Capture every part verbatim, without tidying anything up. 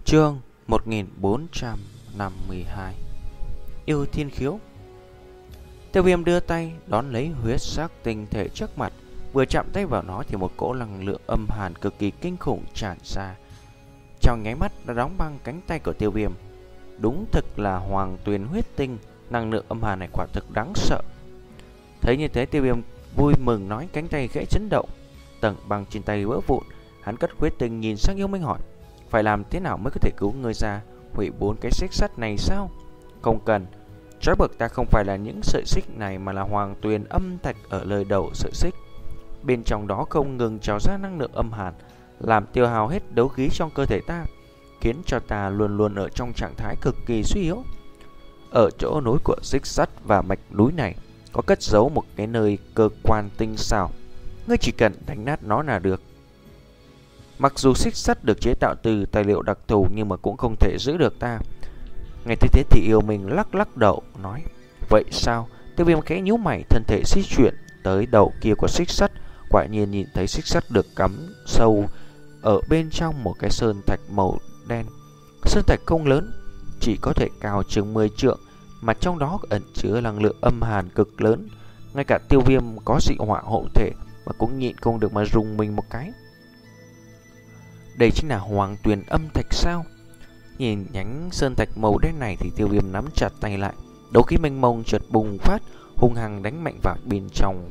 Chương một nghìn bốn trăm năm mươi hai. Yêu thiên khiếu. Tiêu Viêm đưa tay đón lấy huyết sắc tinh thể trước mặt, vừa chạm tay vào nó thì một cỗ năng lượng âm hàn cực kỳ kinh khủng tràn ra, trong nháy mắt đã đóng băng cánh tay của Tiêu Viêm. Đúng thực là hoàng tuyền huyết tinh, năng lượng âm hàn này quả thực đáng sợ. Thấy như thế, Tiêu Viêm vui mừng nói, cánh tay khẽ chấn động, tầng băng trên tay vỡ vụn. Hắn cất huyết tinh nhìn sang Yêu Minh hỏi: phải làm thế nào mới có thể cứu ngươi ra, hủy bốn cái xích sắt này sao? Không cần, trói buộc ta không phải là những sợi xích này, mà là hoàng tuyền âm thạch ở lời đầu sợi xích. Bên trong đó không ngừng trào ra năng lượng âm hàn, làm tiêu hao hết đấu khí trong cơ thể ta, khiến cho ta luôn luôn ở trong trạng thái cực kỳ suy yếu. Ở chỗ nối của xích sắt và mạch núi này có cất giấu một cái nơi cơ quan tinh xảo, ngươi chỉ cần đánh nát nó là được. Mặc dù xích sắt được chế tạo từ tài liệu đặc thù, nhưng mà cũng không thể giữ được ta. Ngay thế thế thì Yêu Minh lắc lắc đầu nói: vậy sao? Tiêu Viêm khẽ nhíu mày, thân thể di chuyển tới đầu kia của xích sắt. Quả nhiên nhìn thấy xích sắt được cắm sâu ở bên trong một cái sơn thạch màu đen. Sơn thạch không lớn, chỉ có thể cao chừng mười trượng, mà trong đó ẩn chứa năng lượng âm hàn cực lớn. Ngay cả Tiêu Viêm có dị hỏa hộ thể mà cũng nhịn không được mà rùng mình một cái. Đây chính là hoàng tuyền âm thạch sao? Nhìn nhánh sơn thạch màu đen này thì Tiêu Viêm nắm chặt tay lại. Đấu khí mênh mông chợt bùng phát, hung hăng đánh mạnh vào bên trong.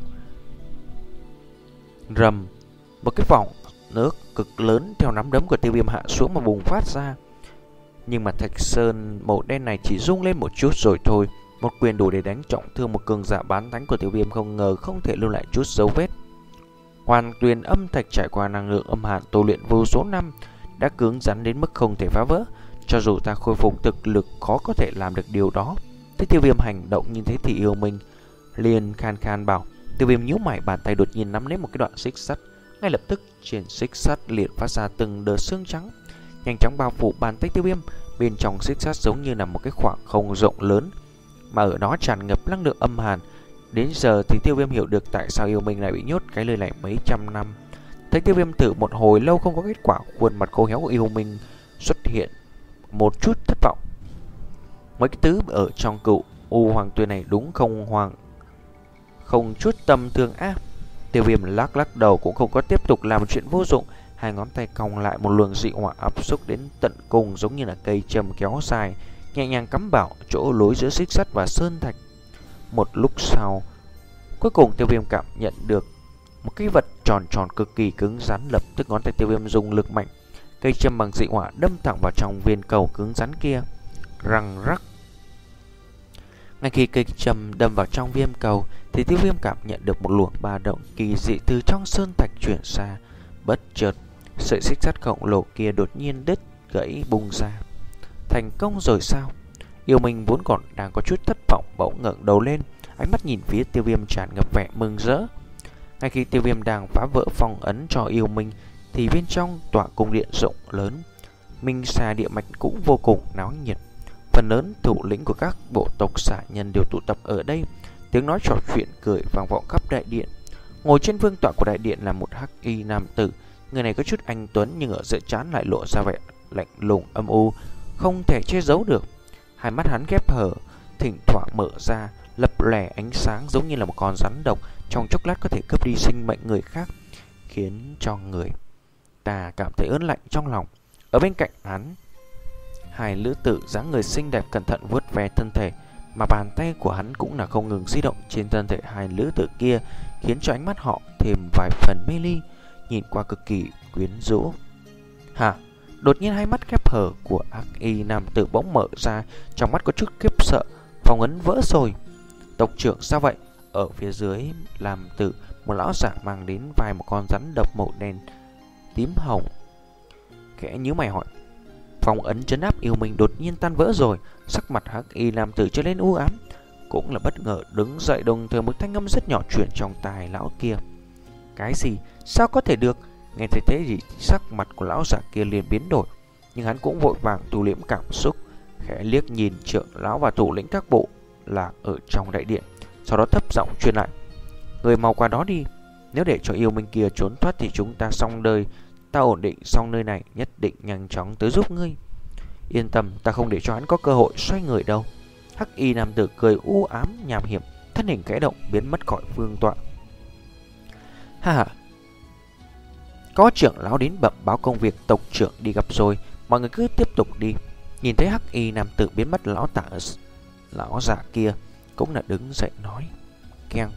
Rầm, một cái vòng nước cực lớn theo nắm đấm của Tiêu Viêm hạ xuống mà bùng phát ra. Nhưng mà thạch sơn màu đen này chỉ rung lên một chút rồi thôi. Một quyền đủ để đánh trọng thương một cường giả bán thánh của Tiêu Viêm không ngờ không thể lưu lại chút dấu vết. Hoàng tuyền âm thạch trải qua năng lượng âm hàn tu luyện vô số năm, đã cứng rắn đến mức không thể phá vỡ. Cho dù ta khôi phục thực lực khó có thể làm được điều đó. Thấy Tiêu Viêm hành động như thế thì Yêu Minh liền khan khan bảo. Tiêu Viêm nhíu mày, bàn tay đột nhiên nắm lấy một cái đoạn xích sắt. Ngay lập tức trên xích sắt liền phát ra từng đợt xương trắng, nhanh chóng bao phủ bàn tay Tiêu Viêm. Bên trong xích sắt giống như là một cái khoảng không rộng lớn, mà ở đó tràn ngập năng lượng âm hàn. Đến giờ thì Tiêu Viêm hiểu được tại sao Yêu Minh lại bị nhốt cái nơi này mấy trăm năm. Thấy Tiêu Viêm thử một hồi lâu không có kết quả, khuôn mặt khô héo của Yêu Minh xuất hiện một chút thất vọng. Mấy cái thứ ở trong cựu U Hoàng Tuyền này đúng không hoàng không chút tâm thương á. Tiêu Viêm lắc lắc đầu cũng không có tiếp tục làm chuyện vô dụng. Hai ngón tay cong lại, một luồng dị hỏa áp xúc đến tận cùng giống như là cây châm kéo dài, nhẹ nhàng cắm vào chỗ lối giữa xích sắt và sơn thạch. Một lúc sau, cuối cùng Tiêu Viêm cảm nhận được một cái vật tròn tròn cực kỳ cứng rắn. Lập tức ngón tay Tiêu Viêm dùng lực mạnh, cây châm bằng dị hỏa đâm thẳng vào trong viên cầu cứng rắn kia. Răng rắc. Ngay khi cây châm đâm vào trong viêm cầu thì Tiêu Viêm cảm nhận được một luồng ba động kỳ dị từ trong sơn thạch chuyển ra. Bất chợt, sợi xích sắt khổng lồ kia đột nhiên đứt gãy bung ra. Thành công rồi sao? Yêu Minh vốn còn đang có chút thất vọng bỗng ngẩng đầu lên, ánh mắt nhìn phía Tiêu Viêm tràn ngập vẻ mừng rỡ. Ngay khi Tiêu Viêm đang phá vỡ phong ấn cho Yêu Minh thì bên trong tòa cung điện rộng lớn, Minh Sa địa mạch cũng vô cùng náo nhiệt. Phần lớn thủ lĩnh của các bộ tộc xả nhân đều tụ tập ở đây, tiếng nói trò chuyện cười vang vọng khắp đại điện. Ngồi trên vương tọa của đại điện là một hắc y nam tử. Người này có chút anh tuấn nhưng ở giữa trán lại lộ ra vẻ lạnh lùng âm u, không thể che giấu được. Hai mắt hắn khép hở, thỉnh thoảng mở ra, lập lòe ánh sáng giống như là một con rắn độc, trong chốc lát có thể cướp đi sinh mệnh người khác, khiến cho người ta cảm thấy ớn lạnh trong lòng. Ở bên cạnh hắn, hai nữ tử dáng người xinh đẹp cẩn thận vuốt ve thân thể, mà bàn tay của hắn cũng là không ngừng di động trên thân thể hai nữ tử kia, khiến cho ánh mắt họ thêm vài phần mê ly, nhìn qua cực kỳ quyến rũ. Hả? Đột nhiên hai mắt khép hờ của hắc y nam tử bỗng mở ra, trong mắt có chút khiếp sợ. Phong ấn vỡ rồi. Tộc trưởng sao vậy? Ở phía dưới làm tử, một lão giả mang đến vai một con rắn độc màu đen tím hồng, khẽ nhíu mày hỏi. Phong ấn trấn áp Yêu Minh đột nhiên tan vỡ rồi. Sắc mặt hắc y nam tử trở lên u ám, cũng là bất ngờ đứng dậy, đồng thời một thanh âm rất nhỏ truyền trong tai lão kia. Cái gì? Sao có thể được? Nghe thấy thế thì sắc mặt của lão giả kia liền biến đổi, nhưng hắn cũng vội vàng thu liễm cảm xúc, khẽ liếc nhìn trưởng lão và thủ lĩnh các bộ là ở trong đại điện, sau đó thấp giọng truyền lại. Người mau qua đó đi, nếu để cho Yêu Minh kia trốn thoát thì chúng ta xong đời. Ta ổn định xong nơi này, nhất định nhanh chóng tới giúp ngươi. Yên tâm, ta không để cho hắn có cơ hội xoay người đâu. Hắc y nam tử cười u ám nham hiểm, thân hình khẽ động biến mất khỏi vương tọa. Ha ha, có trưởng lão đến bẩm báo công việc, tộc trưởng đi gặp rồi, mọi người cứ tiếp tục đi. Nhìn thấy hắc y nam tử biến mất, lão tả lão giả kia cũng là đứng dậy nói keng.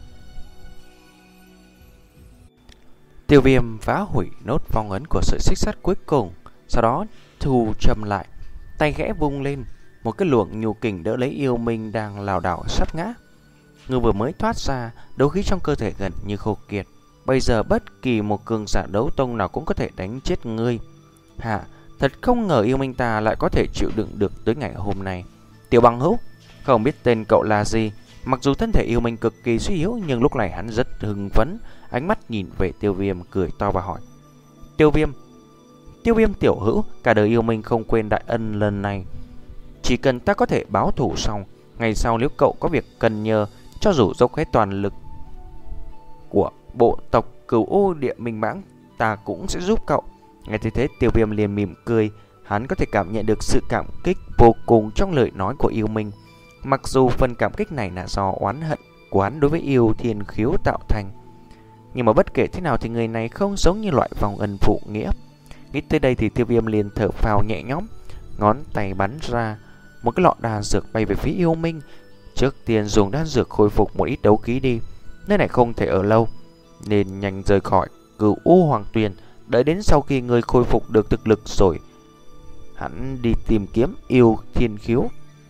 Tiêu Viêm phá hủy nốt phong ấn của sợi xích sắt cuối cùng, sau đó thu châm lại, tay khẽ vung lên, một cái luồng nhu kình đỡ lấy yêu minh đang lảo đảo sắp ngã. Người vừa mới thoát ra, đấu khí trong cơ thể gần như khô kiệt, bây giờ bất kỳ một cường giả đấu tông nào cũng có thể đánh chết ngươi. Hả, thật không ngờ yêu minh ta lại có thể chịu đựng được tới ngày hôm nay. Tiểu Bằng Hữu, không biết tên cậu là gì. Mặc dù thân thể yêu minh cực kỳ suy yếu, nhưng lúc này hắn rất hưng phấn, ánh mắt nhìn về Tiêu Viêm cười to và hỏi. Tiêu Viêm, Tiêu Viêm tiểu hữu, cả đời yêu minh không quên đại ân lần này. Chỉ cần ta có thể báo thù xong, ngày sau nếu cậu có việc cần nhờ, cho dù dốc hết toàn lực của bộ tộc Cửu U Địa Minh Mãng, ta cũng sẽ giúp cậu. Nghe thấy thế, Tiêu Viêm liền mỉm cười, hắn có thể cảm nhận được sự cảm kích vô cùng trong lời nói của yêu minh. Mặc dù phần cảm kích này là do oán hận của hắn đối với yêu thiên khiếu tạo thành, nhưng mà bất kể thế nào thì người này không giống như loại vòng ân phụ nghĩa. Nghĩ tới đây thì Tiêu Viêm liền thở phào nhẹ nhõm, ngón tay bắn ra một cái lọ đan dược bay về phía yêu minh. Trước tiên dùng đan dược khôi phục một ít đấu khí đi, nơi này không thể ở lâu, nên nhanh rời khỏi Cửu U Hoàng Tuyền. Đợi đến sau khi người khôi phục được thực lực rồi, hắn đi tìm kiếm yêu thiên khiếu.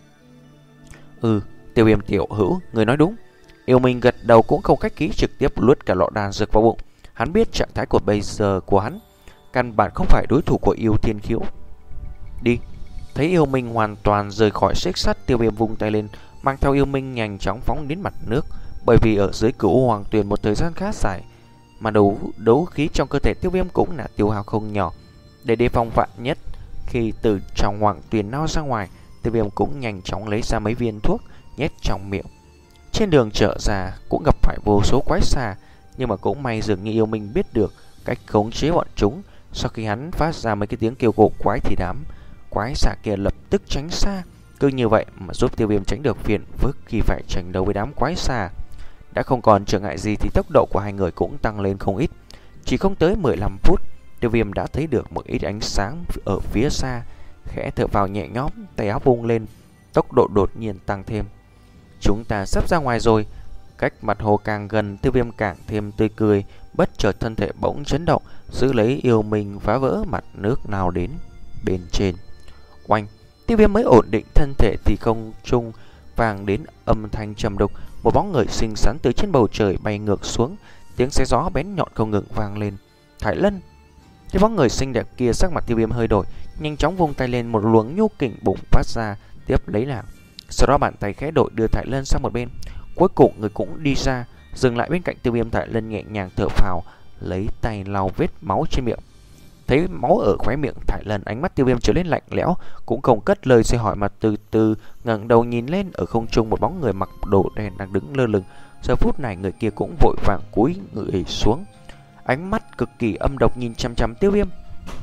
Ừ, Tiêu Viêm tiểu hữu, người nói đúng. Yêu minh gật đầu cũng không khách khí, trực tiếp luốt cả lọ đan dược vào bụng. Hắn biết trạng thái của bây giờ của hắn căn bản không phải đối thủ của yêu thiên khiếu. Đi. Thấy yêu minh hoàn toàn rời khỏi xích sắt, Tiêu Viêm vung tay lên, mang theo yêu minh nhanh chóng phóng đến mặt nước. Bởi vì ở dưới Cửu Hoàng Tuyền một thời gian khá dài, mà đấu đấu khí trong cơ thể Tiêu Viêm cũng là tiêu hao không nhỏ. Để đề phòng vạn nhất, khi từ trong Hoàng Tuyền nao ra ngoài, Tiêu Viêm cũng nhanh chóng lấy ra mấy viên thuốc nhét trong miệng. Trên đường trở ra cũng gặp phải vô số quái xà, nhưng mà cũng may dường như yêu minh biết được cách khống chế bọn chúng. Sau khi hắn phát ra mấy cái tiếng kêu cổ quái thì đám quái xà kia lập tức tránh xa. Cứ như vậy mà giúp Tiêu Viêm tránh được phiền phức khi phải tranh đấu với đám quái xà. Đã không còn trở ngại gì thì tốc độ của hai người cũng tăng lên không ít. Chỉ không tới mười lăm phút, Tiêu Viêm đã thấy được một ít ánh sáng ở phía xa. Khẽ thở vào nhẹ nhõm, tay áo vung lên, tốc độ đột nhiên tăng thêm. Chúng ta sắp ra ngoài rồi. Cách mặt hồ càng gần, Tiêu Viêm càng thêm tươi cười. Bất chợt thân thể bỗng chấn động, giữ lấy yêu mình phá vỡ mặt nước nào đến bên trên. Oanh! Tiêu Viêm mới ổn định thân thể thì không trung vang đến âm thanh trầm đục. Một bóng người xinh xắn từ trên bầu trời bay ngược xuống, tiếng xé gió bén nhọn không ngừng vang lên. Thải Lân! Cái bóng người xinh đẹp kia sắc mặt Tiêu Viêm hơi đổi, nhanh chóng vung tay lên, một luồng nhu kình bùng phát ra tiếp lấy nàng. Sau đó bàn tay khẽ đổi đưa Thải Lân sang một bên. Cuối cùng người cũng đi ra, dừng lại bên cạnh Tiêu Viêm. Thải Lân nhẹ nhàng thở phào, lấy tay lau vết máu trên miệng. Thấy máu ở khóe miệng Thải Lân, ánh mắt Tiêu Viêm trở lên lạnh lẽo, cũng không cất lời xin hỏi mà từ từ ngẩng đầu nhìn lên. Ở không trung một bóng người mặc đồ đen đang đứng lơ lửng. Giờ phút này người kia cũng vội vàng cúi người xuống, ánh mắt cực kỳ âm độc nhìn chăm chăm Tiêu Viêm.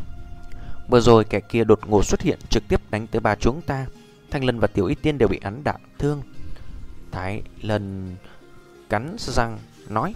Vừa rồi kẻ kia đột ngột xuất hiện, trực tiếp đánh tới ba chúng ta. Thanh Lân và Tiểu Y Tiên đều bị hắn đả thương. Thái Lân cắn răng nói.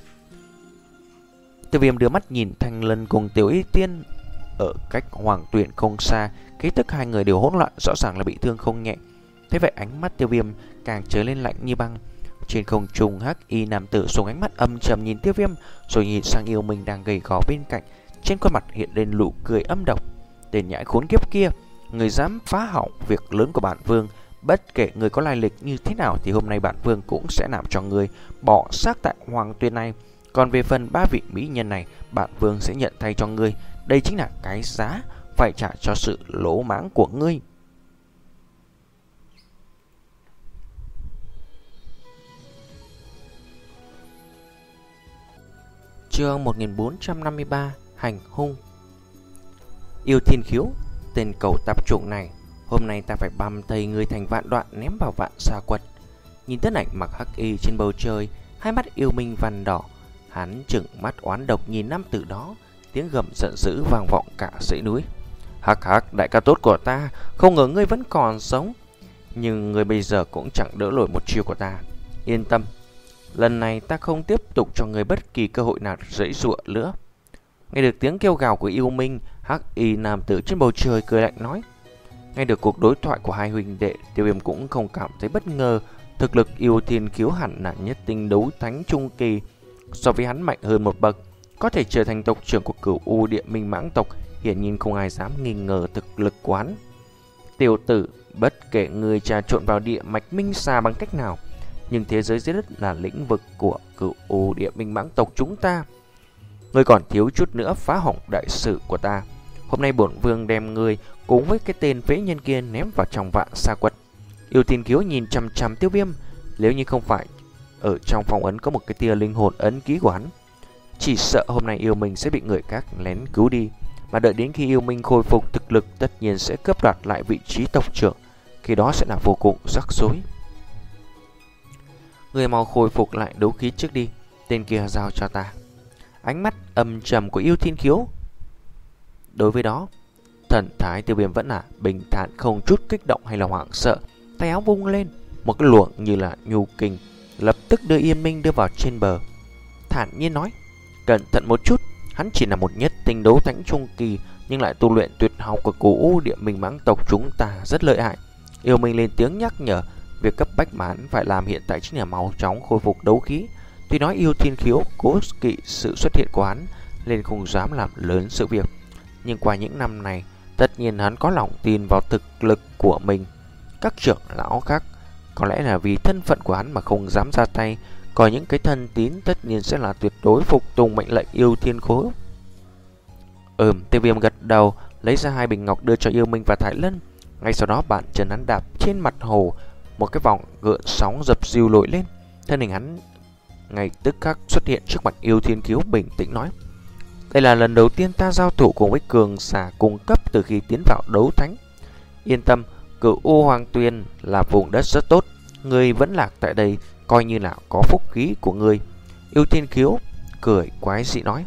Tiêu Viêm đưa mắt nhìn Thanh Lân cùng Tiểu Y Tiên ở cách Hoàng Tuyền không xa, khí tức hai người đều hỗn loạn, rõ ràng là bị thương không nhẹ. Thế vậy ánh mắt Tiêu Viêm càng trở lên lạnh như băng. Trên không trung, hắc y nam tử dùng ánh mắt âm trầm nhìn Tiêu Viêm, rồi nhìn sang yêu mình đang gầy gò bên cạnh. Trên khuôn mặt hiện lên nụ cười âm độc. Tên nhãi khốn kiếp kia, người dám phá hỏng việc lớn của bản vương, bất kể người có lai lịch như thế nào thì hôm nay bản vương cũng sẽ làm cho người bỏ xác tại Hoàng Tuyền này. Còn về phần ba vị mỹ nhân này, bản vương sẽ nhận thay cho ngươi. Đây chính là cái giá phải trả cho sự lỗ mãng của ngươi. Chương một nghìn bốn trăm năm mươi ba, Hành hung. Yêu thiên khiếu, tên cầu tạp chủng này, hôm nay ta phải băm tay người thành vạn đoạn ném vào vạn sa quật. Nhìn thân ảnh mặc hắc y trên bầu trời, hai mắt yêu minh vằn đỏ, hắn trừng mắt oán độc nhìn nam tử đó, tiếng gầm giận dữ vang vọng cả dãy núi. Hắc hắc, đại ca tốt của ta, không ngờ ngươi vẫn còn sống. Nhưng ngươi bây giờ cũng chẳng đỡ nổi một chiêu của ta. Yên tâm, lần này ta không tiếp tục cho ngươi bất kỳ cơ hội nào giãy giụa nữa. Nghe được tiếng kêu gào của yêu minh, hắc y nam tử trên bầu trời cười lạnh nói. Nghe được cuộc đối thoại của hai huynh đệ, Tiêu Viêm cũng không cảm thấy bất ngờ. Thực lực yêu thiên khiếu hẳn là nhất tinh đấu thánh trung kỳ, so với hắn mạnh hơn một bậc, có thể trở thành tộc trưởng của Cửu U Địa Minh Mãng tộc. Hiển nhiên không ai dám nghi ngờ thực lực của hắn. Tiểu tử, bất kể người trà trộn vào địa mạch minh xà bằng cách nào, nhưng thế giới dưới đất là lĩnh vực của Cửu U Địa Minh Mãng tộc chúng ta. Ngươi còn thiếu chút nữa phá hỏng đại sự của ta. Hôm nay bổn vương đem ngươi cùng với cái tên phế nhân kia ném vào trong vạn sa quật. Yêu Thiên Khiếu nhìn chằm chằm Tiêu Viêm. Nếu như không phải ở trong phong ấn có một cái tia linh hồn ấn ký của hắn, chỉ sợ hôm nay yêu minh sẽ bị người khác lén cứu đi. Mà đợi đến khi yêu minh khôi phục thực lực, tất nhiên sẽ cướp đoạt lại vị trí tộc trưởng. Khi đó sẽ là vô cùng rắc rối. Người mau khôi phục lại đấu khí trước đi. Tên kia giao cho ta. Ánh mắt âm trầm của Yêu Thiên Khiếu. Đối với đó, thần thái Tiêu Viêm vẫn là bình thản, không chút kích động hay là hoảng sợ. Tay áo vung lên, một cái luồng như là nhu kình lập tức đưa Yên Minh đưa vào trên bờ. Thản nhiên nói, cẩn thận một chút, hắn chỉ là một nhất tinh đấu thánh trung kỳ, nhưng lại tu luyện tuyệt học của Cửu U Địa Minh Mãng tộc chúng ta rất lợi hại. Yêu Minh lên tiếng nhắc nhở, việc cấp bách mà hắn phải làm hiện tại chính là mau chóng khôi phục đấu khí. Tuy nói Yêu Thiên Khiếu cố kỵ sự xuất hiện của hắn nên không dám làm lớn sự việc, nhưng qua những năm này, tất nhiên hắn có lòng tin vào thực lực của mình. Các trưởng lão khác có lẽ là vì thân phận của hắn mà không dám ra tay, còn những cái thân tín tất nhiên sẽ là tuyệt đối phục tùng mệnh lệnh Yêu Thiên Khiếu. Ừm, Tiêu Viêm gật đầu, lấy ra hai bình ngọc đưa cho Yêu Minh và Thái Lân. Ngay sau đó bàn chân hắn đạp trên mặt hồ, một cái vòng gợn sóng dập dìu nổi lên. Thân hình hắn ngay tức khắc xuất hiện trước mặt Yêu Thiên Khiếu, bình tĩnh nói: đây là lần đầu tiên ta giao thủ cùng với cường giả cung cấp từ khi tiến vào đấu thánh. Yên tâm, Cửu U Hoàng Tuyền là vùng đất rất tốt, ngươi vẫn lạc tại đây coi như là có phúc khí của ngươi. Yêu Thiên Khiếu cười quái dị nói: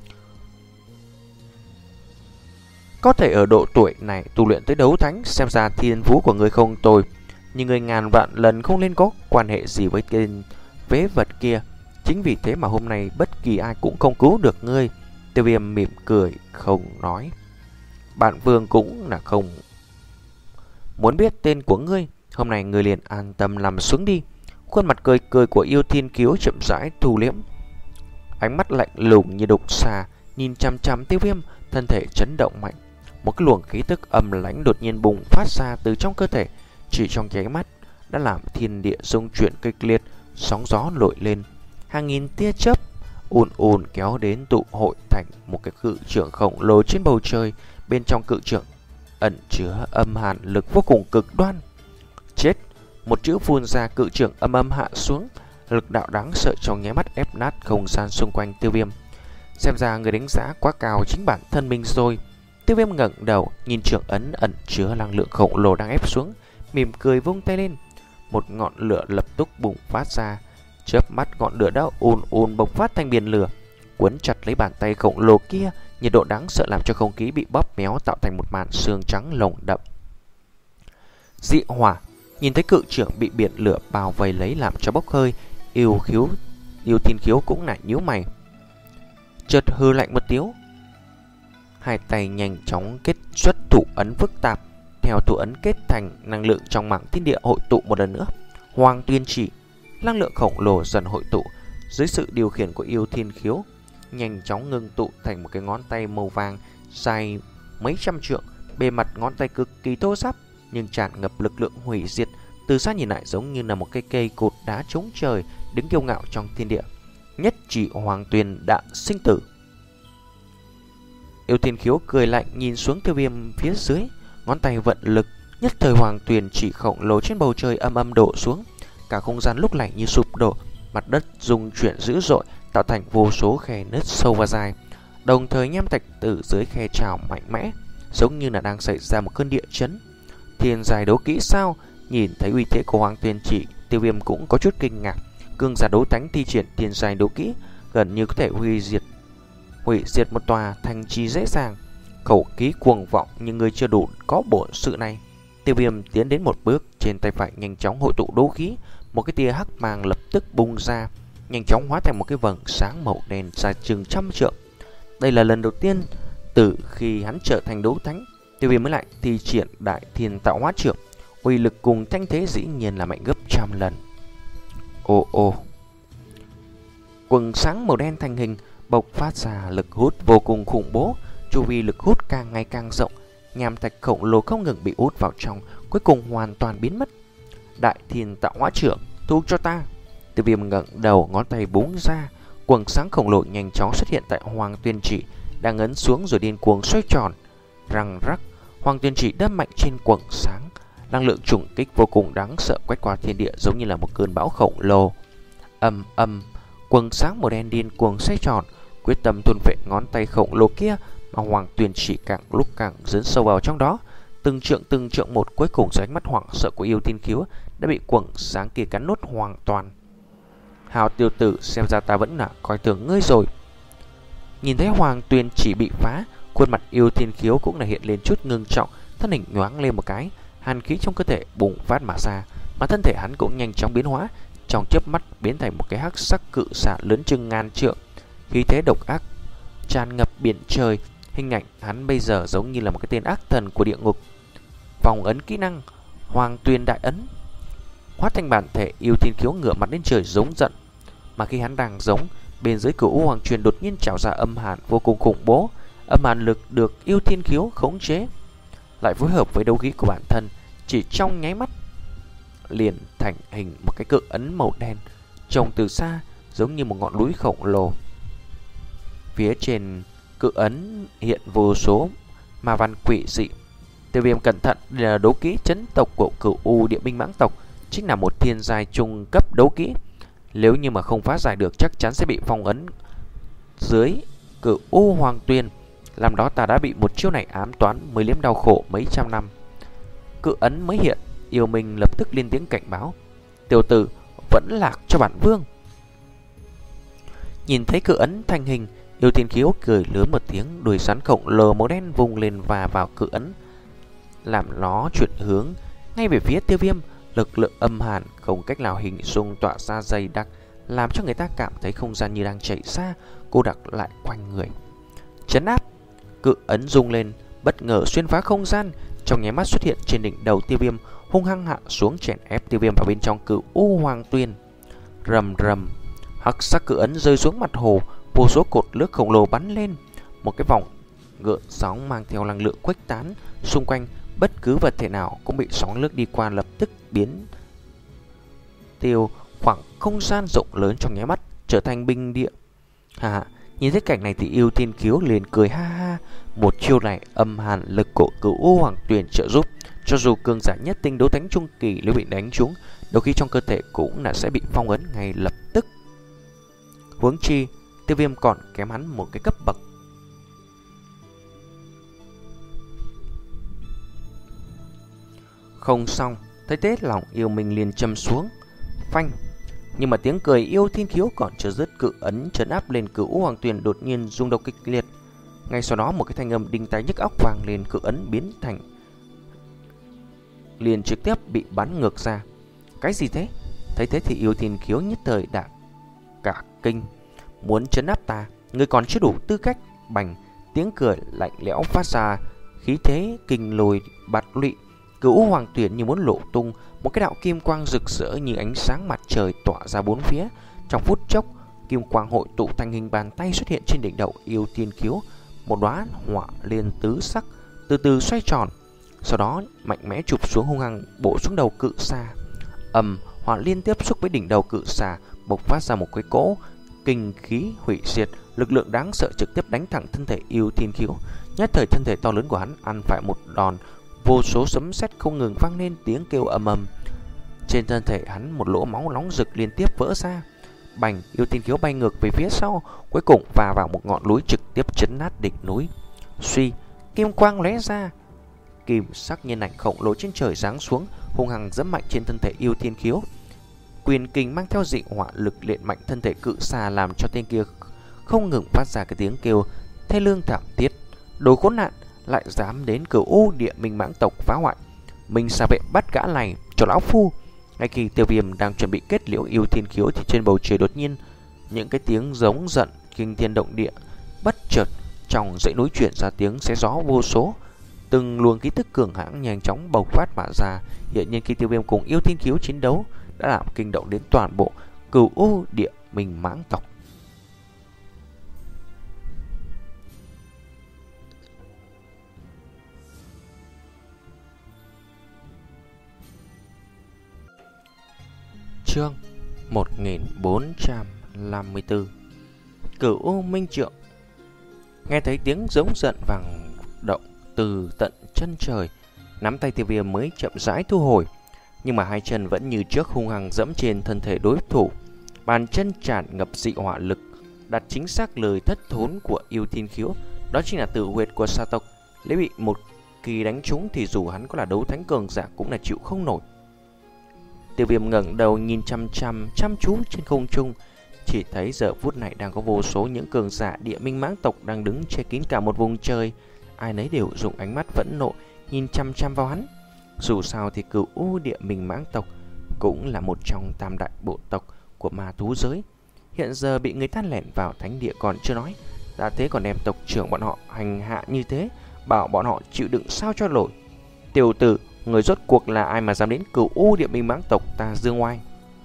có thể ở độ tuổi này tu luyện tới đấu thánh, xem ra thiên phú của ngươi không tồi, nhưng ngươi ngàn vạn lần không nên có quan hệ gì với tên phế vật kia. Chính vì thế mà hôm nay bất kỳ ai cũng không cứu được ngươi. Tiêu Viêm mỉm cười không nói. Bản vương cũng là không muốn biết tên của ngươi, hôm nay ngươi liền an tâm nằm xuống đi. Khuôn mặt cười cười của Yêu Thiên Khiếu chậm rãi thu liễm, ánh mắt lạnh lùng như độc xà nhìn chằm chằm Tiêu Viêm, thân thể chấn động mạnh. Một cái luồng khí tức âm lãnh đột nhiên bùng phát ra từ trong cơ thể, chỉ trong nháy mắt đã làm thiên địa rung chuyển kịch liệt, sóng gió nổi lên, hàng nghìn tia chớp ùn ùn kéo đến tụ hội thành một cái cự trưởng khổng lồ trên bầu trời. Bên trong cự trưởng ẩn chứa âm hàn lực vô cùng cực đoan. Chết! Một chữ phun ra, cự trưởng âm âm hạ xuống, lực đạo đáng sợ trong nháy mắt ép nát không gian xung quanh Tiêu Viêm. Xem ra người đánh giá quá cao chính bản thân mình rồi. Tiêu Viêm ngẩng đầu nhìn trưởng ấn ẩn chứa năng lượng khổng lồ đang ép xuống, mỉm cười vung tay lên, một ngọn lửa lập tức bùng phát ra. Chớp mắt ngọn lửa đã ùn ùn bộc phát thành biển lửa, quấn chặt lấy bàn tay khổng lồ kia. Nhiệt độ đáng sợ làm cho không khí bị bóp méo, tạo thành một màn sương trắng lồng đậm. Dị hỏa! Nhìn thấy cự trưởng bị biển lửa bao vây lấy làm cho bốc hơi, Yêu khiếu Yêu Thiên Khiếu cũng lại nhíu mày, chợt hư lạnh một tiếng, hai tay nhanh chóng kết xuất thủ ấn phức tạp. Theo thủ ấn kết thành, năng lượng trong mảng thiên địa hội tụ một lần nữa. Hoàng Tuyên Chỉ, năng lượng khổng lồ dần hội tụ dưới sự điều khiển của Yêu Thiên Khiếu, nhanh chóng ngưng tụ thành một cái ngón tay màu vàng dài mấy trăm trượng. Bề mặt ngón tay cực kỳ thô ráp nhưng tràn ngập lực lượng hủy diệt. Từ xa nhìn lại giống như là một cây cây cột đá chống trời đứng kiêu ngạo trong thiên địa. Nhất chỉ Hoàng Tuyền đạn sinh tử. Yêu Thiên Khiếu cười lạnh nhìn xuống Tiêu Viêm phía dưới, ngón tay vận lực, nhất thời Hoàng Tuyền chỉ khổng lồ trên bầu trời âm âm đổ xuống. Cả không gian lúc này như sụp đổ, mặt đất rung chuyển dữ dội, tạo thành vô số khe nứt sâu và dài. Đồng thời nham thạch từ dưới khe trào mạnh mẽ, giống như là đang xảy ra một cơn địa chấn. Thiên giai đấu kỹ sao? Nhìn thấy uy thế của Hoàng Tuyền Chỉ, Tiêu Viêm cũng có chút kinh ngạc. Cương giả đấu thánh thi triển thiên giai đấu kỹ gần như có thể hủy diệt hủy diệt một tòa thành trì dễ dàng. khẩu khí cuồng vọng nhưng ngươi chưa đủ có bổn sự này. Tiêu Viêm tiến đến một bước, trên tay phải nhanh chóng hội tụ đấu khí, một cái tia hắc mang lập tức bung ra, nhanh chóng hóa thành một cái vầng sáng màu đen dài chừng trăm trượng. Đây là lần đầu tiên từ khi hắn trở thành đấu thánh, Tiêu Viêm mới lại thi triển Đại Thiên Tạo Hóa Trượng, uy lực cùng thanh thế dĩ nhiên là mạnh gấp trăm lần. Ồ ồ, quầng sáng màu đen thành hình, bộc phát ra lực hút vô cùng khủng bố, chu vi lực hút càng ngày càng rộng, nham thạch khổng lồ không ngừng bị hút vào trong, cuối cùng hoàn toàn biến mất. Đại Thiên Tạo Hóa Trượng, thu cho ta. Tiêu Viêm ngẩng đầu, ngón tay búng ra, quầng sáng khổng lồ nhanh chóng xuất hiện tại Hoàng Tuyên Chỉ, đang ấn xuống rồi điên cuồng xoay tròn. Răng rắc, Hoàng Tuyên Chỉ đâm mạnh trên quầng sáng, năng lượng trùng kích vô cùng đáng sợ quét qua thiên địa giống như là một cơn bão khổng lồ. Ầm ầm, quầng sáng màu đen điên cuồng xoay tròn, quyết tâm thôn phệ ngón tay khổng lồ kia, mà Hoàng Tuyên Chỉ càng lúc càng dấn sâu vào trong đó. Từng trượng từng trượng một, cuối cùng dưới ánh mắt hoảng sợ của Yêu Thiên Khiếu đã bị quầng sáng kia cắn nuốt hoàn toàn. Hào tiểu tử, xem ra ta vẫn là coi thường ngươi rồi. Nhìn thấy Hoàng Tuyên Chỉ bị phá, khuôn mặt Yêu Thiên Khiếu cũng là hiện lên chút ngưng trọng, thân hình nhoáng lên một cái, hàn khí trong cơ thể bùng phát mà ra, mà thân thể hắn cũng nhanh chóng biến hóa, trong chớp mắt biến thành một cái hắc sắc cự xà lớn chừng ngàn trượng, khí thế độc ác tràn ngập biển trời. Hình ảnh hắn bây giờ giống như là một cái tên ác thần của địa ngục. Vòng ấn kỹ năng Hoàng Tuyên Đại Ấn, hóa thành bản thể, Yêu Thiên Khiếu ngửa mặt lên trời giống giận, mà khi hắn đang giống, bên dưới Cửu U Hoàng Truyền đột nhiên trào ra âm hàn vô cùng khủng bố. Âm hàn lực được Yêu Thiên Khiếu khống chế, lại phối hợp với đấu khí của bản thân, chỉ trong nháy mắt liền thành hình một cái cự ấn màu đen, trông từ xa giống như một ngọn núi khổng lồ. Phía trên cự ấn hiện vô số ma văn quỷ dị. Tiêu Viêm cẩn thận, là đấu kỹ chấn tộc của Cửu U Địa Binh Mãng tộc, chính là một thiên giai trung cấp đấu kỹ. Nếu như mà không phá giải được, chắc chắn sẽ bị phong ấn dưới Cửu U Hoàng Tuyên. Làm đó ta đã bị một chiêu này ám toán, mới liếm đau khổ mấy trăm năm. Cự ấn mới hiện, Yêu Minh lập tức lên tiếng cảnh báo: tiểu tử, vẫn lạc cho bản vương. Nhìn thấy cự ấn thành hình, Yêu Thiên Khiếu cười lớn một tiếng, đuôi rắn khổng lồ màu đen vùng lên và vào cự ấn, làm nó chuyển hướng ngay về phía Tiêu Viêm. Lực lượng âm hàn không cách nào hình dung tỏa ra dày đặc, làm cho người ta cảm thấy không gian như đang chảy xa, cô đặc lại quanh người. Chấn áp, cự ấn rung lên, bất ngờ xuyên phá không gian, trong nháy mắt xuất hiện trên đỉnh đầu Tiêu Viêm, hung hăng hạ xuống chèn ép Tiêu Viêm vào bên trong Cửu U Hoàng Tuyên. Rầm rầm, hắc sắc cự ấn rơi xuống mặt hồ, vô số cột nước khổng lồ bắn lên, một cái vòng gợn sóng mang theo năng lượng khuếch tán xung quanh. Bất cứ vật thể nào cũng bị sóng nước đi qua lập tức biến tiêu, khoảng không gian rộng lớn trong nháy mắt trở thành binh địa. Hà, nhìn thấy cảnh này thì Yêu Thiên Khiếu liền cười ha ha. Một chiêu này âm hàn lực của Cửu U Hoàng Tuyên trợ giúp, cho dù cường giả nhất tinh đấu thánh trung kỳ nếu bị đánh trúng, đôi khi trong cơ thể cũng là sẽ bị phong ấn ngay lập tức. Huống chi Tiêu Viêm còn kém hắn một cái cấp bậc. Không xong, thấy thế lòng Yêu Minh liền châm xuống, phanh. Nhưng mà tiếng cười Yêu Thiên Khiếu còn chưa dứt, cự ấn trấn áp lên Cửu U Hoàng Tuyên đột nhiên rung động kịch liệt. Ngay sau đó một cái thanh âm đinh tai nhức óc vang lên, cự ấn biến thành liền trực tiếp bị bắn ngược ra. Cái gì thế? Thấy thế thì Yêu Thiên Khiếu nhất thời đã cả kinh. Muốn trấn áp ta, ngươi còn chưa đủ tư cách. Bành, tiếng cười lạnh lẽo phát ra, khí thế kinh lôi bạt lụy. Cửu U Hoàng Tuyên như muốn lộ tung, một cái đạo kim quang rực rỡ như ánh sáng mặt trời tỏa ra bốn phía. Trong phút chốc, kim quang hội tụ thành hình bàn tay xuất hiện trên đỉnh đầu Yêu Thiên Khiếu. Một đóa hỏa liên tứ sắc từ từ xoay tròn, sau đó mạnh mẽ chụp xuống, hung hăng bổ xuống đầu cự xà. Ầm, hỏa liên tiếp xúc với đỉnh đầu cự xà, bộc phát ra một cái cỗ kinh khí hủy diệt, lực lượng đáng sợ trực tiếp đánh thẳng thân thể Yêu Thiên Khiếu. Nhất thời thân thể to lớn của hắn ăn phải một đòn, vô số sấm sét không ngừng vang lên, tiếng kêu ầm ầm. Trên thân thể hắn một lỗ máu nóng rực liên tiếp vỡ ra. Bành, Yêu Thiên Khiếu bay ngược về phía sau, cuối cùng va vào một ngọn núi, trực tiếp chấn nát đỉnh núi. Suy, kim quang lóe ra, kim sắc nhân ảnh khổng lồ trên trời giáng xuống, hung hăng giẫm mạnh trên thân thể Yêu Thiên Khiếu. Quyền kình mang theo dị hỏa lực luyện mạnh thân thể cự xà, làm cho tên kia không ngừng phát ra cái tiếng kêu thê lương thảm thiết. Đồ khốn nạn, lại dám đến Cửu U Địa Minh mãng tộc phá hoại. Minh xà vệ bắt gã này cho lão phu. Ngay khi Tiêu Viêm đang chuẩn bị kết liễu Yêu Thiên Khiếu thì trên bầu trời đột nhiên những cái tiếng giống giận kinh thiên động địa. Bất chợt trong dãy núi chuyển ra tiếng xé gió vô số, từng luồng khí tức cường hãn nhanh chóng bộc phát mà ra. Hiện nhiên khi Tiêu Viêm cùng Yêu Thiên Khiếu chiến đấu đã làm kinh động đến toàn bộ Cửu U Địa Minh mãng tộc. Chương một nghìn bốn trăm năm mươi tư. Cửu U Minh Trượng. Nghe thấy tiếng giống giận vang động từ tận chân trời, nắm tay Tiêu Viêm mới chậm rãi thu hồi, nhưng mà hai chân vẫn như trước hung hăng dẫm trên thân thể đối thủ. Bàn chân tràn ngập dị hỏa lực, đặt chính xác lời thất thốn của Yêu Thiên Khiếu, đó chính là tử huyệt của sa tộc. Nếu bị một kỳ đánh trúng thì dù hắn có là đấu thánh cường giả cũng là chịu không nổi. Tiêu Viêm ngẩng đầu nhìn chăm chăm chăm chú trên không trung, chỉ thấy giờ phút này đang có vô số những cường giả Địa Minh mãng tộc đang đứng che kín cả một vùng trời, ai nấy đều dùng ánh mắt phẫn nộ nhìn chăm chăm vào hắn. Dù sao thì Cửu U Địa Minh mãng tộc cũng là một trong tam đại bộ tộc của ma thú giới, hiện giờ bị người ta lẻn vào thánh địa còn chưa nói, đã thế còn đem tộc trưởng bọn họ hành hạ như thế, bảo bọn họ chịu đựng sao cho nổi. Tiểu tử, người rốt cuộc là ai mà dám đến Cửu U Địa Minh mãng tộc ta dương oai?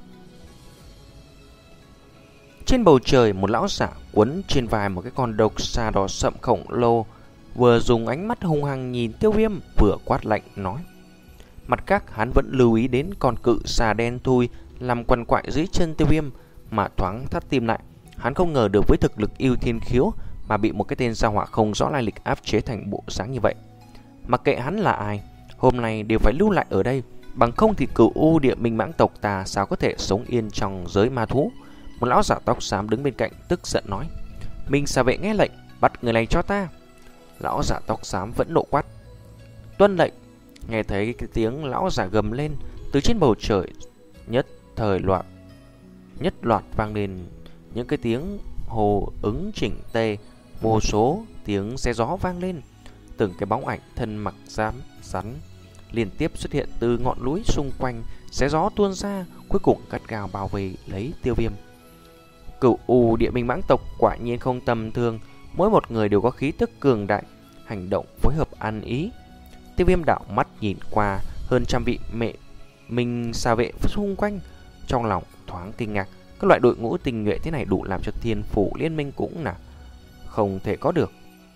Trên bầu trời, một lão giả quấn trên vai một cái con độc xà đỏ sậm khổng lồ, vừa dùng ánh mắt hung hăng nhìn Tiêu Viêm, vừa quát lạnh nói. Mặt khác, hắn vẫn lưu ý đến con cự xà đen thui làm quằn quại dưới chân Tiêu Viêm, mà thoáng thắt tim lại. Hắn không ngờ được với thực lực Yêu Thiên Khiếu mà bị một cái tên gia hỏa không rõ lai lịch áp chế thành bộ dáng như vậy. Mặc kệ hắn là ai, hôm nay đều phải lưu lại ở đây, bằng không thì Cửu U Địa Minh mãng tộc ta sao có thể sống yên trong giới ma thú. Một lão giả tóc xám đứng bên cạnh tức giận nói. Minh xà vệ nghe lệnh, bắt người này cho ta. Lão giả tóc xám vẫn nộ quát. Tuân lệnh. Nghe thấy cái tiếng lão giả gầm lên, từ trên bầu trời nhất thời loạt nhất loạt vang lên những cái tiếng hô ứng chỉnh tề, vô số tiếng xe gió vang lên, từng cái bóng ảnh thân mặc giáp rắn liên tiếp xuất hiện từ ngọn núi xung quanh, xé gió tuôn ra, cuối cùng gắt gao bao vây lấy Tiêu Viêm. Cửu U Địa Minh mãng tộc quả nhiên không tầm thường, mỗi một người đều có khí tức cường đại, hành động phối hợp ăn ý. Tiêu Viêm đảo mắt nhìn qua hơn trăm vị mẹ minh xà vệ xung quanh, trong lòng thoáng kinh ngạc. Các loại đội ngũ tinh nhuệ thế này đủ làm cho Thiên Phủ Liên Minh cũng là không thể có được.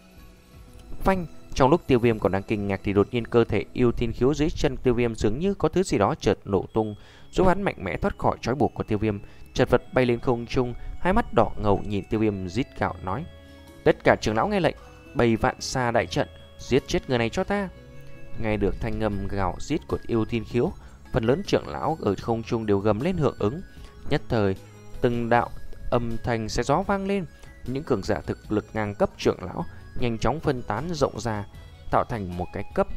Phanh, trong lúc Tiêu Viêm còn đang kinh ngạc thì đột nhiên cơ thể Yêu Thiên Khiếu dưới chân Tiêu Viêm dường như có thứ gì đó chợt nổ tung, giúp hắn mạnh mẽ thoát khỏi trói buộc của Tiêu Viêm, chật vật bay lên không trung, hai mắt đỏ ngầu nhìn Tiêu Viêm rít gào nói: Tất cả trưởng lão nghe lệnh, bày vạn xa đại trận, giết chết người này cho ta. Nghe được thanh âm gào rít của Yêu Thiên Khiếu, phần lớn trưởng lão ở không trung đều gầm lên hưởng ứng. Nhất thời, từng đạo âm thanh xé gió vang lên, những cường giả thực lực ngang cấp trưởng lão nhanh chóng phân tán rộng ra, tạo thành một cái cấp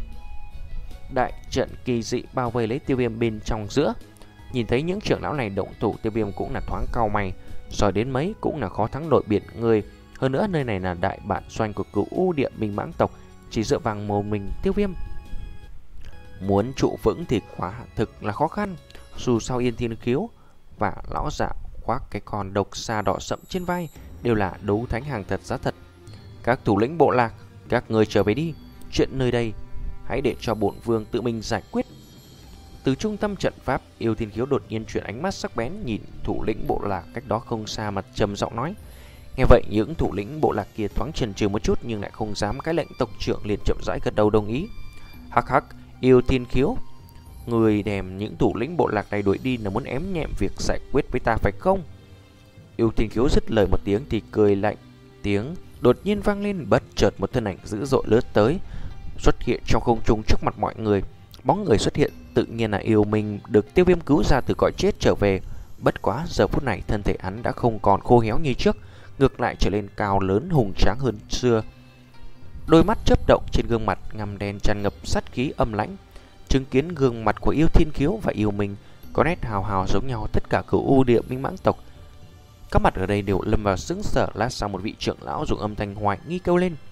đại trận kỳ dị bao vây lấy Tiêu Viêm bên trong giữa. Nhìn thấy những trưởng lão này động thủ, Tiêu Viêm cũng là thoáng cau mày, giỏi đến mấy cũng là khó thắng nổi biển người. Hơn nữa nơi này là đại bản doanh của Cửu U Địa Minh mãng tộc, chỉ dựa vào một mình Tiêu Viêm muốn trụ vững thì quả thực là khó khăn. Dù sao Yên Thiên Khiếu và lão giả khoác cái con độc xà đỏ sậm trên vai đều là đấu thánh hàng thật giá thật. Các thủ lĩnh bộ lạc, các người trở về đi, chuyện nơi đây hãy để cho bổn vương tự mình giải quyết. Từ trung tâm trận pháp, Yêu Thiên Khiếu đột nhiên chuyển ánh mắt sắc bén nhìn thủ lĩnh bộ lạc cách đó không xa mà trầm giọng nói. Nghe vậy, những thủ lĩnh bộ lạc kia thoáng chần chừ một chút nhưng lại không dám cái lệnh, tộc trưởng liền chậm rãi gật đầu đồng ý. Hắc hắc, Yêu Thiên Khiếu, người đem những thủ lĩnh bộ lạc này đuổi đi là muốn ém nhẹm việc giải quyết với ta phải không? Yêu Thiên Khiếu dứt lời một tiếng thì cười lạnh tiếng đột nhiên vang lên, bất chợt một thân ảnh dữ dội lướt tới, xuất hiện trong không trung trước mặt mọi người. Bóng người xuất hiện tự nhiên là Yêu Minh được Tiêu Viêm cứu ra từ cõi chết trở về. Bất quá giờ phút này thân thể hắn đã không còn khô héo như trước, ngược lại trở lên cao lớn hùng tráng hơn xưa. Đôi mắt chớp động, trên gương mặt ngăm đen tràn ngập sát khí âm lãnh. Chứng kiến gương mặt của Yêu Thiên Khiếu và Yêu Minh có nét hào hào giống nhau, tất cả Cửu U Địa Minh mãng tộc các mặt ở đây đều lâm vào sững sờ. Lát sau một vị trưởng lão dùng âm thanh hoài nghi kêu lên: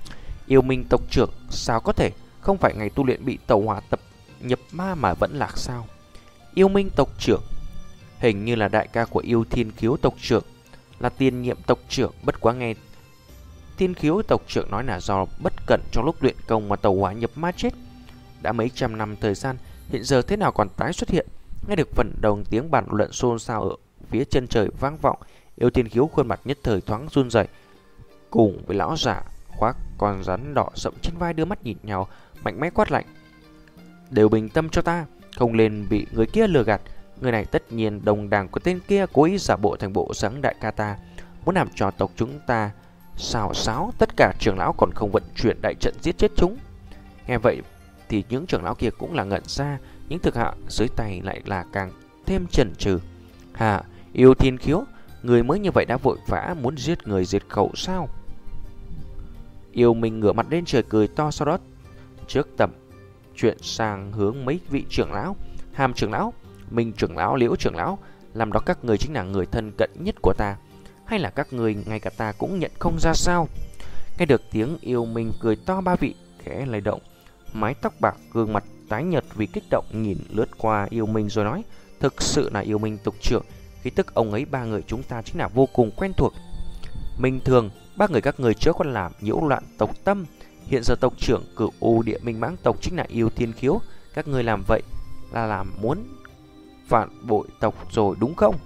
Yêu Minh tộc trưởng, sao có thể? Không phải ngày tu luyện bị tẩu hỏa tập nhập ma mà vẫn lạc sao? Yêu Minh tộc trưởng, hình như là đại ca của Yêu Thiên Khiếu tộc trưởng, là tiền nhiệm tộc trưởng. Bất quá nghe Thiên Khiếu tộc trưởng nói là do bất cẩn trong lúc luyện công mà tẩu hỏa nhập ma chết. Đã mấy trăm năm thời gian, hiện giờ thế nào còn tái xuất hiện? Nghe được phần đồng tiếng bàn luận xôn xao ở phía chân trời vang vọng, Yêu Thiên Khiếu khuôn mặt nhất thời thoáng run rẩy, cùng với lão giả khoác con rắn đỏ sậm trên vai đưa mắt nhìn nhau, mạnh mẽ quát lạnh: đều bình tâm cho ta, không nên bị người kia lừa gạt. Người này tất nhiên đồng đảng của tên kia cố ý giả bộ thành bộ dáng đại ca ta, muốn làm cho tộc chúng ta xào xáo. Tất cả trưởng lão còn không vận chuyển đại trận giết chết chúng. Nghe vậy thì những trưởng lão kia cũng là ngẩn ra, những thực hạ dưới tay lại là càng thêm chần chừ. Hà, Yêu Thiên Khiếu, người mới như vậy đã vội vã muốn giết người diệt khẩu sao? Yêu Minh ngửa mặt lên trời cười to, sau đó trước tập chuyện sang hướng mấy vị trưởng lão: Hàm trưởng lão, Minh trưởng lão, Liễu trưởng lão, làm đó các người chính là người thân cận nhất của ta, hay là các người ngay cả ta cũng nhận không ra sao? Nghe được tiếng Yêu Minh cười to, ba vị khẽ lay động, mái tóc bạc, gương mặt tái nhợt vì kích động, nhìn lướt qua Yêu Minh rồi nói: thực sự là Yêu Minh tộc trưởng, khí tức ông ấy ba người chúng ta chính là vô cùng quen thuộc. Minh thường, ba người các người trước còn làm nhiễu loạn tộc tâm, hiện giờ tộc trưởng Cửu U Địa Minh Mãng tộc chính là Yêu Thiên Khiếu, các người làm vậy là làm muốn phản bội tộc rồi đúng không?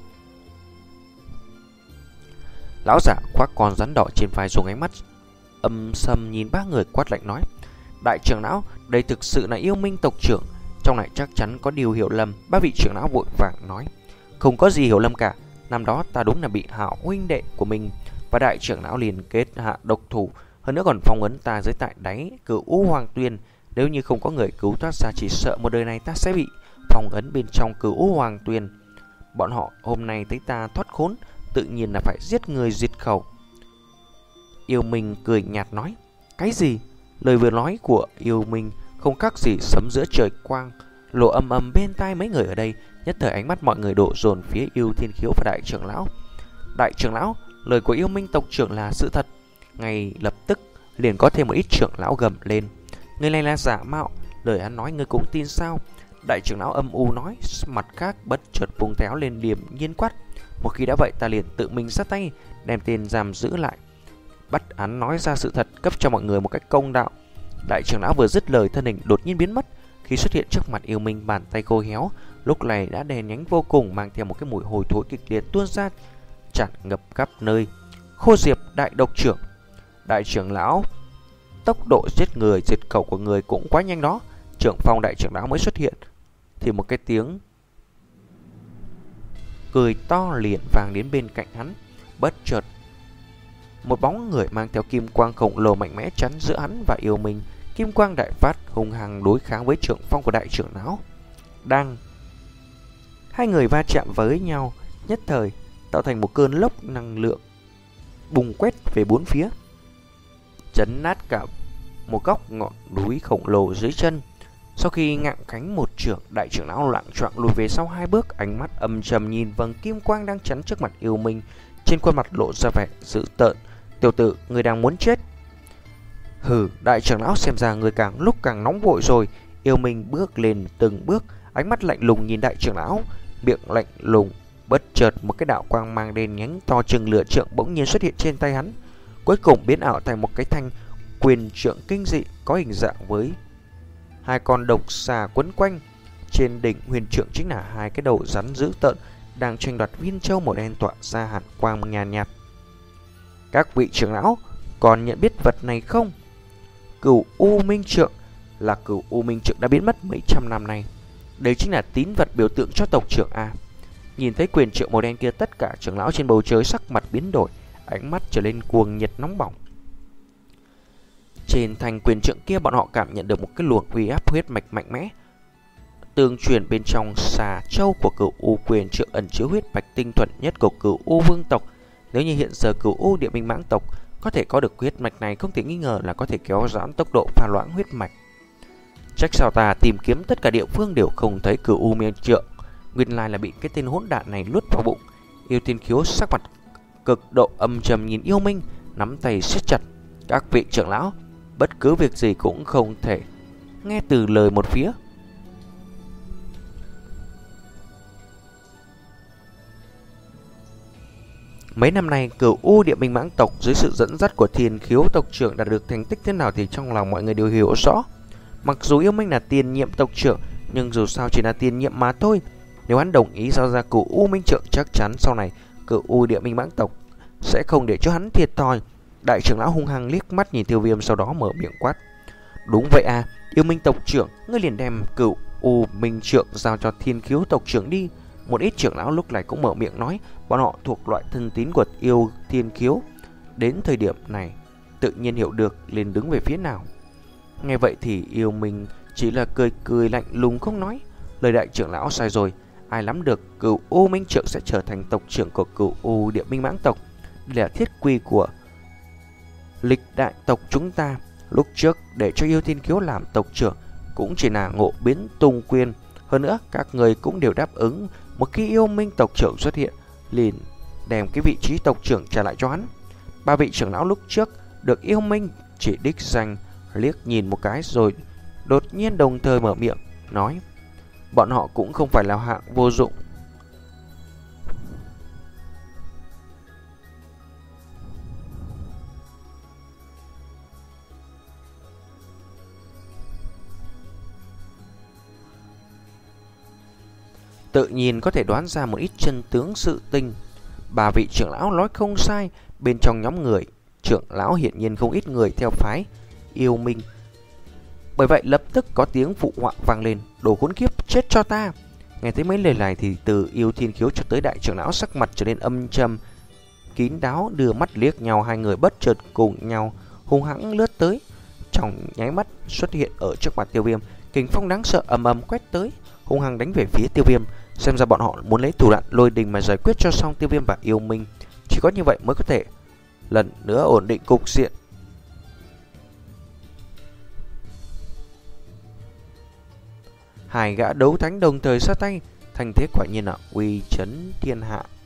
Lão giả khoác con rắn đỏ trên vai dùng ánh mắt âm sầm nhìn ba người quát lạnh nói: đại trưởng lão, đây thực sự là Yêu Minh tộc trưởng, trong này chắc chắn có điều hiểu lầm. Ba vị trưởng lão vội vàng nói: không có gì hiểu lầm cả, năm đó ta đúng là bị Hạo huynh đệ của mình và đại trưởng lão liền kết hạ độc thủ, hơn nữa còn phong ấn ta dưới tại đáy Cửu U Hoàng Tuyền. Nếu như không có người cứu thoát ra, chỉ sợ một đời này ta sẽ bị phong ấn bên trong Cửu U Hoàng Tuyền. Bọn họ hôm nay thấy ta thoát khốn, tự nhiên là phải giết người diệt khẩu. Yêu Minh cười nhạt nói: cái gì? Lời vừa nói của Yêu Minh không khác gì sấm giữa trời quang, lộ âm âm bên tai mấy người ở đây. Nhất thời ánh mắt mọi người đổ dồn phía Yêu Thiên Khiếu và đại trưởng lão. Đại trưởng lão, lời của Yêu Minh tộc trưởng là sự thật. Ngay lập tức liền có thêm một ít trưởng lão gầm lên: người này là giả mạo, lời hắn nói ngươi cũng tin sao? Đại trưởng lão âm u nói, mặt khác bất chợt vùng téo lên điềm nhiên quát: một khi đã vậy ta liền tự mình ra tay, đem tên giam giữ lại, bắt hắn nói ra sự thật, cấp cho mọi người một cách công đạo. Đại trưởng lão vừa dứt lời, thân hình đột nhiên biến mất. Khi xuất hiện trước mặt Yêu Minh, bàn tay khô héo lúc này đã đen nhánh vô cùng, mang theo một cái mùi hôi thối kịch liệt tuôn ra, tràn ngập khắp nơi. Khô Diệp đại độc trưởng. Đại trưởng lão, tốc độ giết người diệt khẩu của người cũng quá nhanh đó. Trưởng phòng đại trưởng lão mới xuất hiện thì một cái tiếng cười to liền vang đến bên cạnh hắn. Bất chợt một bóng người mang theo kim quang khổng lồ mạnh mẽ chắn giữa hắn và Yêu Minh. Kim quang đại phát hung hăng đối kháng với trưởng phong của đại trưởng lão. Đang hai người va chạm với nhau, nhất thời tạo thành một cơn lốc năng lượng bùng quét về bốn phía, chấn nát cả một góc ngọn núi khổng lồ dưới chân. Sau khi ngạng cánh một trưởng, đại trưởng lão loạng choạng lùi về sau hai bước, ánh mắt âm trầm nhìn vầng kim quang đang chắn trước mặt Yêu Minh, trên khuôn mặt lộ ra vẻ dữ tợn. Tiểu tử, người đang muốn chết? Hừ, đại trưởng lão, xem ra người càng lúc càng nóng vội rồi. Yêu Minh bước lên từng bước, ánh mắt lạnh lùng nhìn đại trưởng lão, miệng lạnh lùng. Bất chợt một cái đạo quang mang đen nhánh to chừng lửa trượng bỗng nhiên xuất hiện trên tay hắn, cuối cùng biến ảo thành một cái thanh quyền trượng kinh dị, có hình dạng với hai con độc xà quấn quanh. Trên đỉnh huyền trượng chính là hai cái đầu rắn dữ tợn đang tranh đoạt viên châu màu đen tỏa ra hàn quang nhàn nhạt, nhạt. Các vị trưởng lão còn nhận biết vật này không? Cửu U Minh Trượng là Cửu U Minh Trượng đã biến mất mấy trăm năm nay. Đây chính là tín vật biểu tượng cho tộc trưởng A. Nhìn thấy quyền trượng màu đen kia, tất cả trưởng lão trên bầu trời sắc mặt biến đổi, ánh mắt trở lên cuồng nhiệt nóng bỏng. Trên thành quyền trượng kia, bọn họ cảm nhận được một cái luồng uy áp huyết mạch mạnh mẽ tương truyền bên trong xà châu của Cửu U quyền trượng ẩn chứa huyết mạch tinh thuần nhất của Cửu U vương tộc. Nếu như hiện giờ Cửu U Địa Minh Mãng tộc có thể có được huyết mạch này, không thể nghi ngờ là có thể kéo giãn tốc độ pha loãng huyết mạch. Trách sao ta tìm kiếm tất cả địa phương đều không thấy Cửu U Minh Trượng, nguyên lai là bị cái tên hỗn đản này nuốt vào bụng. Yêu Thiên Khiếu sắc mặt cực độ âm trầm nhìn Yêu Minh, nắm tay siết chặt. Các vị trưởng lão, bất cứ việc gì cũng không thể nghe từ lời một phía. Mấy năm nay, Cửu U Địa Minh Mãng tộc dưới sự dẫn dắt của Thiên Khiếu tộc trưởng đạt được thành tích thế nào thì trong lòng mọi người đều hiểu rõ. Mặc dù Yêu Minh là tiền nhiệm tộc trưởng, nhưng dù sao chỉ là tiền nhiệm mà thôi. Nếu hắn đồng ý giao ra Cửu U Minh Trượng, chắc chắn sau này Cửu U Địa Minh Mãng tộc sẽ không để cho hắn thiệt thòi. Đại trưởng lão hung hăng liếc mắt nhìn Tiêu Viêm, sau đó mở miệng quát: đúng vậy à, Yêu Minh tộc trưởng, ngươi liền đem Cửu U Minh Trượng giao cho Thiên Khiếu tộc trưởng đi. Một ít trưởng lão lúc này cũng mở miệng nói, bọn họ thuộc loại thân tín của Yêu Thiên Khiếu, đến thời điểm này tự nhiên hiểu được liền đứng về phía nào. Nghe vậy thì Yêu Minh chỉ là cười cười lạnh lùng không nói. Lời đại trưởng lão sai rồi, ai nắm được Cửu U Minh Trượng sẽ trở thành tộc trưởng của Cửu U Địa Minh Mãng tộc. Đây là thiết quy của lịch đại tộc chúng ta. Lúc trước để cho Yêu Thiên Khiếu làm tộc trưởng cũng chỉ là ngộ biến tung quyền. Hơn nữa các người cũng đều đáp ứng, một khi Yêu Minh tộc trưởng xuất hiện liền đem cái vị trí tộc trưởng trả lại cho hắn. Ba vị trưởng lão lúc trước được Yêu Minh chỉ đích danh liếc nhìn một cái rồi đột nhiên đồng thời mở miệng nói, bọn họ cũng không phải là hạng vô dụng. Tự nhiên có thể đoán ra một ít chân tướng sự tình. Ba vị trưởng lão nói không sai, bên trong nhóm người trưởng lão hiển nhiên không ít người theo phái Yêu Minh. Bởi vậy lập tức có tiếng phụ họa vang lên, đồ khốn kiếp, chết cho ta. Nghe thấy mấy lời này thì từ Yêu Thiên Khiếu cho tới đại trưởng lão sắc mặt trở nên âm trầm, kín đáo đưa mắt liếc nhau. Hai người bất chợt cùng nhau hung hãng lướt tới, trong nháy mắt xuất hiện ở trước mặt Tiêu Viêm. Kình phong đáng sợ ầm ầm quét tới, hung hăng đánh về phía Tiêu Viêm. Xem ra bọn họ muốn lấy thủ đoạn lôi đình mà giải quyết cho xong Tiêu Viêm và Yêu Minh. Chỉ có như vậy mới có thể lần nữa ổn định cục diện. Hai gã đấu thánh đồng thời ra tay, thành thế quả nhiên là uy chấn thiên hạ.